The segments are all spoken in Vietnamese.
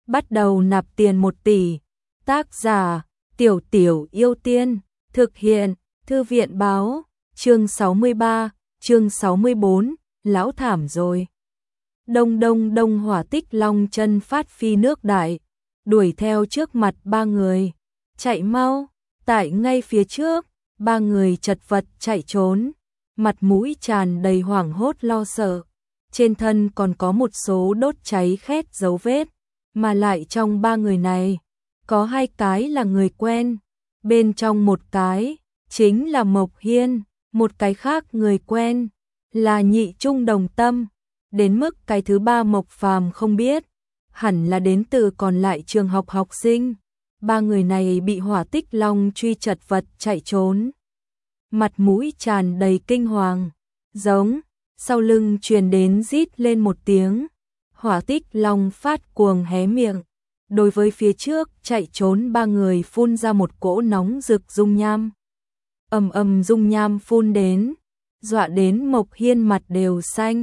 bắt đầu nạp tiền 1 tỷ. Tác giả, Tiểu Tiểu Yêu Tiên, thực hiện, Thư viện báo, chương 63, chương 64, lão thảm rồi. Đông đông đông, Hỏa Tích Long chân phát phi nước đại, đuổi theo trước mặt 3 người. Chạy mau, tại ngay phía trước, 3 người chật vật chạy trốn, mặt mũi tràn đầy hoảng hốt lo sợ. Trên thân còn có một số đốt cháy khét dấu vết, mà lại trong 3 người này, có 2 cái là người quen, bên trong một cái chính là Mộc Hiên, một cái khác người quen là Nhị Trung Đồng Tâm, đến mức cái thứ 3 Mộc Phàm không biết, hẳn là đến từ còn lại trường học học sinh. 3 người này bị Hỏa Tích Long truy chật vật chạy trốn, mặt mũi tràn đầy kinh hoàng, giống, sau lưng truyền đến rít lên một tiếng. Hỏa Tích Long phát cuồng hé miệng, đối với phía trước chạy trốn 3 người phun ra một cỗ nóng rực dung nham. Ầm ầm dung nham phun đến, dọa đến Mộc Hiên mặt đều xanh.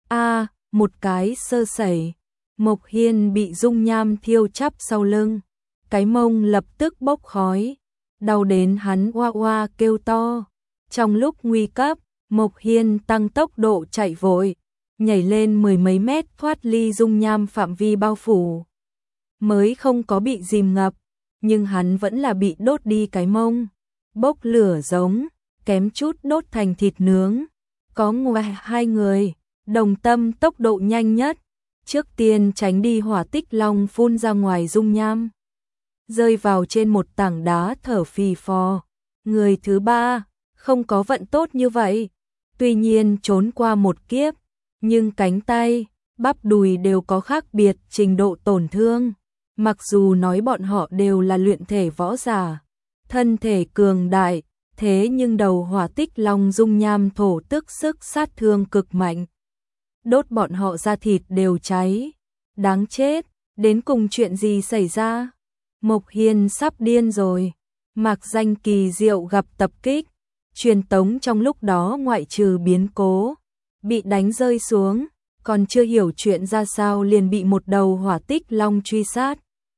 Một cái sơ sẩy, Mộc Hiên bị dung nham thiêu chắp sau lưng, cái mông lập tức bốc khói, đau đến hắn oa oa kêu to. Trong lúc nguy cấp, Mộc Hiên tăng tốc độ chạy vội, nhảy lên 10 mấy mét thoát ly dung nham phạm vi bao phủ. Mới không có bị dìm ngập, nhưng hắn vẫn là bị đốt đi cái mông, bốc lửa giống, kém chút đốt thành thịt nướng. Có ngoài 2 người, Đồng Tâm tốc độ nhanh nhất, trước tiên tránh đi Hỏa Tích Long phun ra ngoài dung nham, rơi vào trên một tảng đá thở phì phò. Người thứ 3 không có vận tốt như vậy, tuy nhiên trốn qua một kiếp, nhưng cánh tay, bắp đùi đều có khác biệt trình độ tổn thương. Mặc dù nói bọn họ đều là luyện thể võ giả, thân thể cường đại, thế nhưng đầu Hỏa Tích Long dung nham thổ tức sức sát thương cực mạnh, đốt bọn họ da thịt đều cháy. Đáng chết, đến cùng chuyện gì xảy ra? Mộc Hiên sắp điên rồi. Mạc Danh kỳ diệu gặp tập kích, truyền tống trong lúc đó ngoại trừ biến cố, bị đánh rơi xuống, còn chưa hiểu chuyện ra sao liền bị một đầu Hỏa Tích Long truy sát.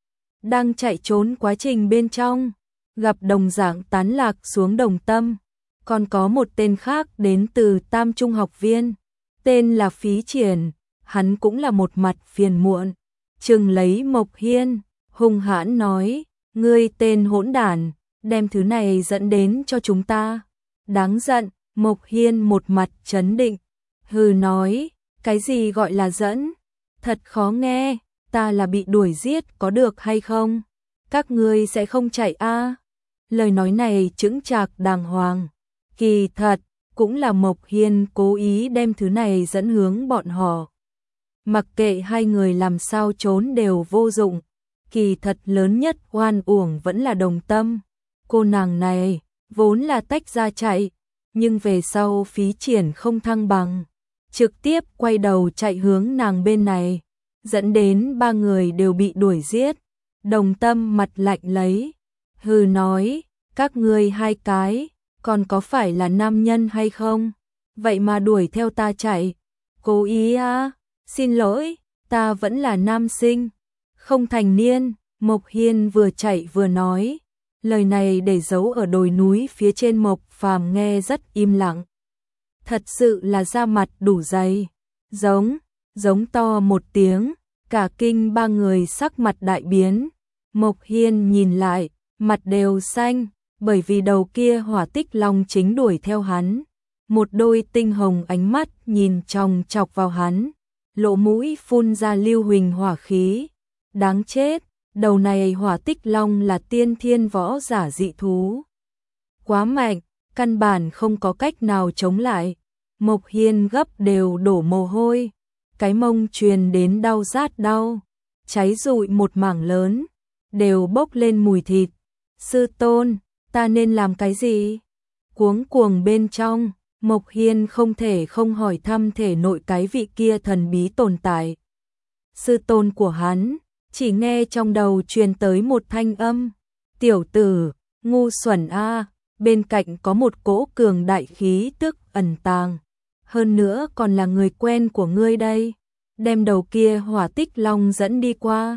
Đang chạy trốn quá trình bên trong, gặp đồng dạng tán lạc xuống Đồng Tâm, còn có một tên khác đến từ Tam Trung học viên, tên là Phí Triển, hắn cũng là một mặt phiền muộn, chừng lấy Mộc Hiên, hung hãn nói, ngươi tên hỗn đản, đem thứ này dẫn đến cho chúng ta. Đáng giận, Mộc Hiên một mặt trấn định, hừ nói, cái gì gọi là dẫn, thật khó nghe, ta là bị đuổi giết có được hay không? Các ngươi sẽ không chạy a? Lời nói này chững chạc đàng hoàng, kỳ thật cũng là Mộc Hiên cố ý đem thứ này dẫn hướng bọn họ. Mặc kệ 2 người làm sao trốn đều vô dụng, kỳ thật lớn nhất oan uổng vẫn là Đồng Tâm. Cô nàng này vốn là tách ra chạy, nhưng về sau Phí Triển không thăng bằng, trực tiếp quay đầu chạy hướng nàng bên này, dẫn đến 3 người đều bị đuổi giết. Đồng Tâm mặt lạnh lấy, hừ nói, các ngươi 2 cái, còn có phải là nam nhân hay không? Vậy mà đuổi theo ta chạy, cố ý à? Xin lỗi, ta vẫn là nam sinh, không thành niên. Mộc Hiên vừa chạy vừa nói, lời này để giấu ở đồi núi phía trên Mộc Phàm nghe rất im lặng. Thật sự là da mặt đủ dày, giống to một tiếng, cả kinh 3 người sắc mặt đại biến. Mộc Hiên nhìn lại, mặt đều xanh, bởi vì đầu kia Hỏa Tích Long chính đuổi theo hắn, một đôi tinh hồng ánh mắt nhìn chòng chọc vào hắn, lỗ mũi phun ra lưu huỳnh hỏa khí. Đáng chết, đầu này Hỏa Tích Long là tiên thiên võ giả dị thú, quá mạnh, căn bản không có cách nào chống lại. Mộc Hiên gấp đều đổ mồ hôi, cái mông truyền đến đau rát đau, cháy rụi một mảng lớn, đều bốc lên mùi thịt. Sư tôn, ta nên làm cái gì? Cuống cuồng bên trong, Mộc Hiên không thể không hỏi thăm thể nội cái vị kia thần bí tồn tại. Sư tôn của hắn, chỉ nghe trong đầu truyền tới một thanh âm, tiểu tử, ngu xuẩn a, bên cạnh có một cỗ cường đại khí tức ẩn tàng, hơn nữa còn là người quen của ngươi đây, đem đầu kia Hỏa Tích Long dẫn đi qua.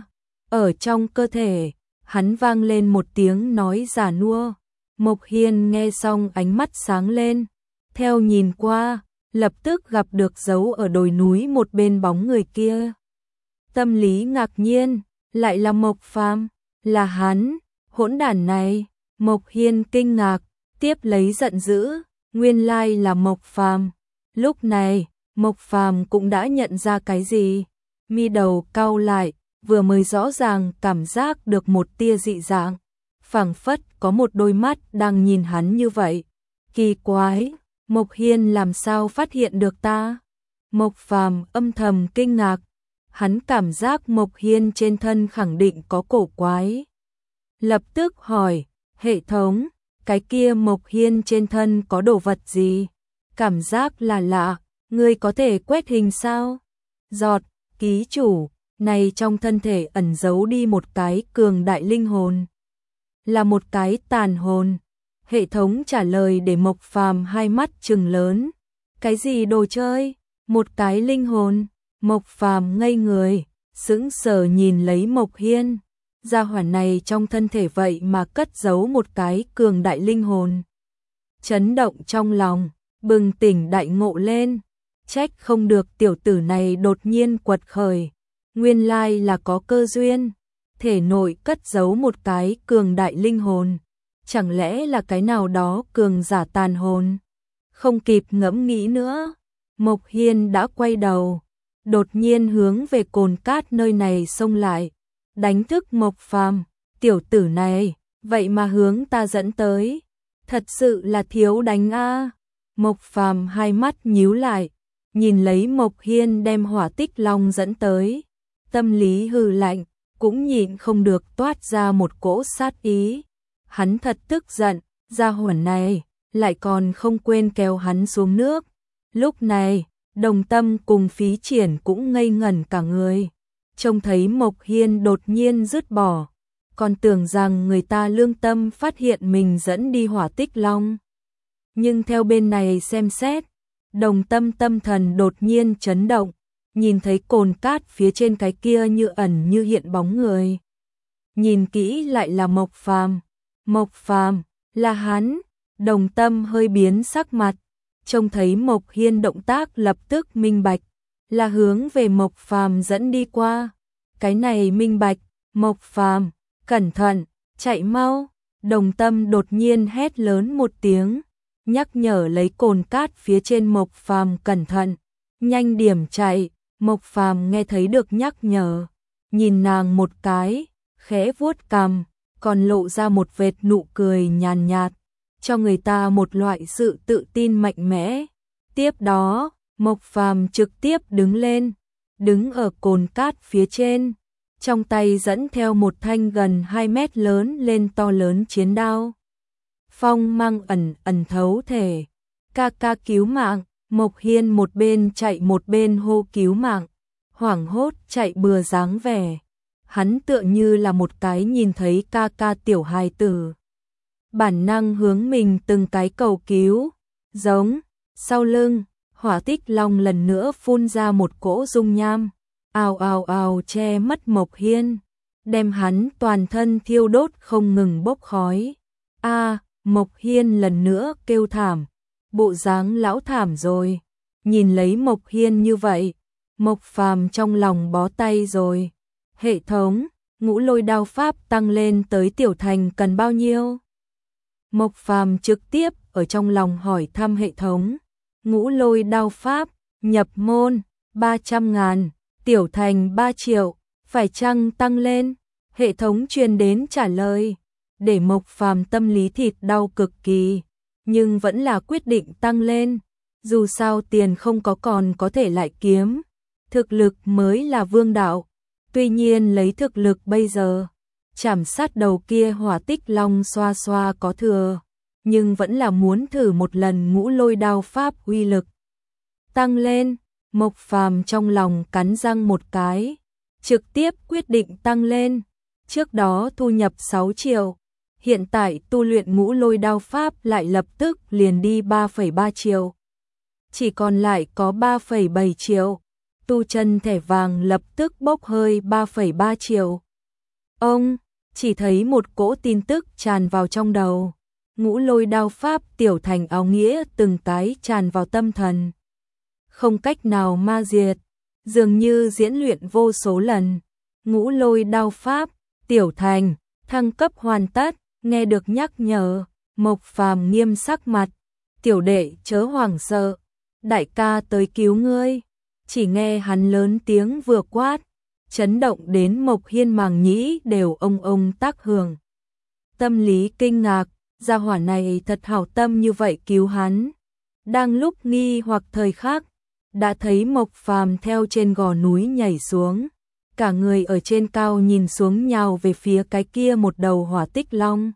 Ở trong cơ thể, hắn vang lên một tiếng nói già nua. Mộc Hiên nghe xong ánh mắt sáng lên, theo nhìn qua, lập tức gặp được dấu ở đồi núi một bên bóng người kia. Tâm lý ngạc nhiên, lại là Mộc Phàm, là hắn, hỗn đản này. Mộc Hiên kinh ngạc, tiếp lấy giận dữ, nguyên lai là Mộc Phàm. Lúc này, Mộc Phàm cũng đã nhận ra cái gì, mi đầu cau lại, vừa mới rõ ràng cảm giác được một tia dị dạng, phảng phất có một đôi mắt đang nhìn hắn như vậy. Kỳ quái, Mộc Hiên làm sao phát hiện được ta? Mộc Phàm âm thầm kinh ngạc, hắn cảm giác Mộc Hiên trên thân khẳng định có cổ quái. Lập tức hỏi, hệ thống, cái kia Mộc Hiên trên thân có đồ vật gì? Cảm giác là lạ, ngươi có thể quét hình sao? Giọt, ký chủ, này trong thân thể ẩn giấu đi một cái cường đại linh hồn. Là một cái tàn hồn. Hệ thống trả lời để Mộc Phàm hai mắt trừng lớn. Cái gì đồ chơi? Một cái linh hồn. Mộc Phàm ngây người, sững sờ nhìn lấy Mộc Hiên. Gia hỏa này trong thân thể vậy mà cất giấu một cái cường đại linh hồn. Chấn động trong lòng, bừng tỉnh đại ngộ lên. Trách không được tiểu tử này đột nhiên quật khởi. Nguyên lai là có cơ duyên. Thể nội cất giấu một cái cường đại linh hồn. Chẳng lẽ là cái nào đó cường giả tàn hồn? Không kịp ngẫm nghĩ nữa, Mộc Hiên đã quay đầu, đột nhiên hướng về cồn cát nơi này xông lại, đánh thức Mộc Phàm. Tiểu tử này, vậy mà hướng ta dẫn tới, thật sự là thiếu đánh a. Mộc Phàm hai mắt nhíu lại, nhìn lấy Mộc Hiên đem hỏa tích long dẫn tới, tâm lý hừ lạnh, cũng nhịn không được toát ra một cỗ sát ý. Hắn thật tức giận, gia hỏa này lại còn không quên kéo hắn xuống nước. Lúc này, Đồng Tâm cùng Phí Triển cũng ngây ngẩn cả người, trông thấy Mộc Hiên đột nhiên dứt bỏ, còn tưởng rằng người ta lương tâm phát hiện mình dẫn đi hỏa tích long. Nhưng theo bên này xem xét, Đồng Tâm tâm thần đột nhiên chấn động, nhìn thấy cồn cát phía trên cái kia như ẩn như hiện bóng người. Nhìn kỹ lại là Mộc Phàm. Mộc Phàm, là hắn. Đồng Tâm hơi biến sắc mặt, trông thấy Mộc Hiên động tác lập tức minh bạch, là hướng về Mộc Phàm dẫn đi qua. Cái này minh bạch, Mộc Phàm, cẩn thận, chạy mau. Đồng Tâm đột nhiên hét lớn một tiếng, nhắc nhở lấy cồn cát phía trên Mộc Phàm cẩn thận, nhanh điểm chạy. Mộc Phàm nghe thấy được nhắc nhở, nhìn nàng một cái, khẽ vuốt cằm, còn lộ ra một vệt nụ cười nhàn nhạt, cho người ta một loại sự tự tin mạnh mẽ. Tiếp đó, Mộc Phàm trực tiếp đứng lên, đứng ở cồn cát phía trên, trong tay dẫn theo một thanh gần 2 mét lớn lên to lớn chiến đao. Phong mang ẩn ẩn thấu thể, ca ca cứu mạng. Mộc Hiên một bên chạy một bên hô cứu mạng, hoảng hốt chạy bừa dáng vẻ. Hắn tựa như là một cái nhìn thấy ca ca tiểu hài tử, bản năng hướng mình từng cái cầu cứu. Giống, sau lưng, hỏa tích long lần nữa phun ra một cỗ dung nham, ào ào ào che mất Mộc Hiên, đem hắn toàn thân thiêu đốt không ngừng bốc khói. A, Mộc Hiên lần nữa kêu thảm. Bộ dáng lão thảm rồi. Nhìn lấy Mộc Hiên như vậy, Mộc Phàm trong lòng bó tay rồi. Hệ thống, ngũ lôi đao pháp tăng lên tới tiểu thành cần bao nhiêu? Mộc Phàm trực tiếp ở trong lòng hỏi thăm hệ thống. Ngũ lôi đao pháp, nhập môn, 300.000, tiểu thành 3 triệu, phải chăng tăng lên? Hệ thống truyền đến trả lời, để Mộc Phàm tâm lý thịt đau cực kỳ. Nhưng vẫn là quyết định tăng lên, dù sao tiền không có còn có thể lại kiếm, thực lực mới là vương đạo. Tuy nhiên lấy thực lực bây giờ, chảm sát đầu kia hỏa tích long xoa xoa có thừa, nhưng vẫn là muốn thử một lần ngũ lôi đao pháp uy lực. Tăng lên, Mộc Phàm trong lòng cắn răng một cái, trực tiếp quyết định tăng lên. Trước đó thu nhập 6 triệu. Hiện tại tu luyện ngũ lôi đao pháp lại lập tức liền đi 3,3 triệu. Chỉ còn lại có 3,7 triệu. Tu chân thẻ vàng lập tức bốc hơi 3,3 triệu. Ông chỉ thấy một cỗ tin tức tràn vào trong đầu. Ngũ Lôi đao pháp tiểu thành áo nghĩa từng cái tràn vào tâm thần. Không cách nào ma diệt, dường như diễn luyện vô số lần. Ngũ Lôi đao pháp tiểu thành thăng cấp hoàn tất, nghe được nhắc nhở, Mộc Phàm nghiêm sắc mặt, tiểu đệ chớ hoảng sợ, đại ca tới cứu ngươi. Chỉ nghe hắn lớn tiếng vừa quát, chấn động đến Mộc Hiên màng nhĩ đều ông tác hưởng. Tâm lý kinh ngạc, gia hỏa này thật hảo tâm như vậy cứu hắn. Đang lúc nghi hoặc thời khắc, đã thấy Mộc Phàm theo trên gò núi nhảy xuống, cả người ở trên cao nhìn xuống nhào về phía cái kia một đầu hỏa tích long.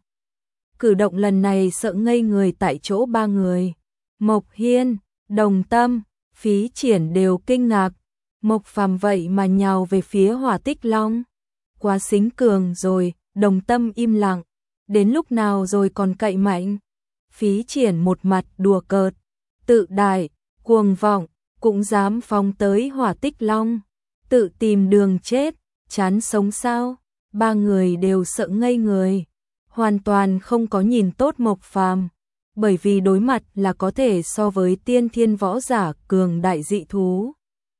Cử động lần này sợ ngây người tại chỗ ba người. Mộc Hiên, Đồng Tâm, Phí Triển đều kinh ngạc. Mộc Phàm vậy mà nhào về phía hỏa tích long. Quá xính cường rồi, Đồng Tâm im lặng. Đến lúc nào rồi còn cậy mạnh. Phí Triển một mặt đùa cợt, tự đại, cuồng vọng, cũng dám phóng tới hỏa tích long. Tự tìm đường chết, chán sống sao? Ba người đều sợ ngây người. Hoàn toàn không có nhìn tốt Mộc Phàm, bởi vì đối mặt là có thể so với tiên thiên võ giả cường đại dị thú.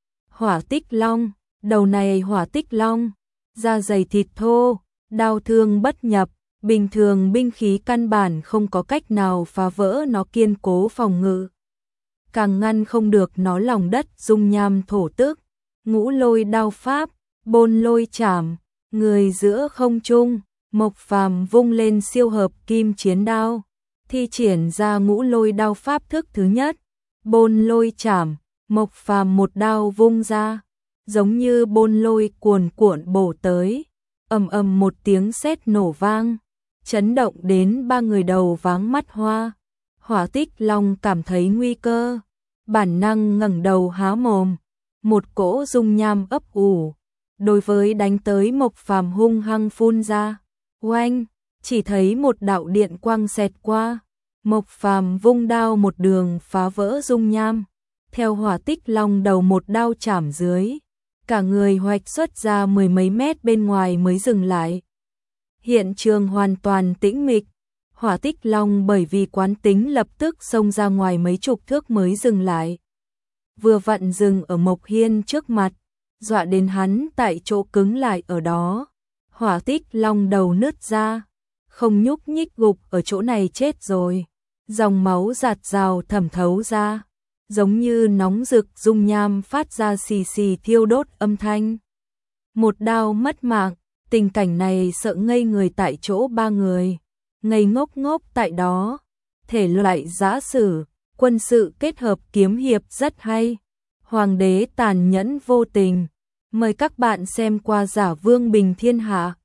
Hỏa tích long, đầu này hỏa tích long, da dày thịt thô, đao thương bất nhập, bình thường binh khí căn bản không có cách nào phá vỡ nó kiên cố phòng ngự. Càng ngăn không được nó lòng đất dung nham thổ tức. Ngũ Lôi đao pháp, Bôn Lôi chảm, người giữa không trung, Mộc Phàm vung lên siêu hợp kim chiến đao, thi triển ra Ngũ Lôi đao pháp thức thứ nhất, Bôn Lôi chảm. Mộc Phàm một đao vung ra, giống như bôn lôi cuồn cuộn bổ tới, ầm ầm một tiếng sét nổ vang, chấn động đến ba người đầu váng mắt hoa. Hỏa tích long cảm thấy nguy cơ, bản năng ngẩng đầu há mồm, một cỗ dung nham ấp ủ, đối với đánh tới Mộc Phàm hung hăng phun ra. Oanh, chỉ thấy một đạo điện quang xẹt qua, Mộc Phàm vung đao một đường phá vỡ dung nham. Theo hỏa tích long đầu một đao chảm dưới, cả người hoạch xuất ra mười mấy mét bên ngoài mới dừng lại. Hiện trường hoàn toàn tĩnh mịch, hỏa tích long bởi vì quán tính lập tức xông ra ngoài mấy chục thước mới dừng lại. Vừa vặn dừng ở Mộc Hiên trước mặt, dọa đến hắn tại chỗ cứng lại ở đó. Hỏa tích long đầu nứt ra, không nhúc nhích gục ở chỗ này chết rồi. Dòng máu giạt rào thẩm thấu ra, giống như nóng rực dung nham phát ra xì xì thiêu đốt âm thanh. Một đao mất mạng, tình cảnh này sợ ngây người tại chỗ ba người, ngây ngốc ngốc tại đó. Thể loại giã sử, quân sự kết hợp kiếm hiệp rất hay. Hoàng đế tàn nhẫn vô tình. Mời các bạn xem qua Giả Vương Bình Thiên Hạ.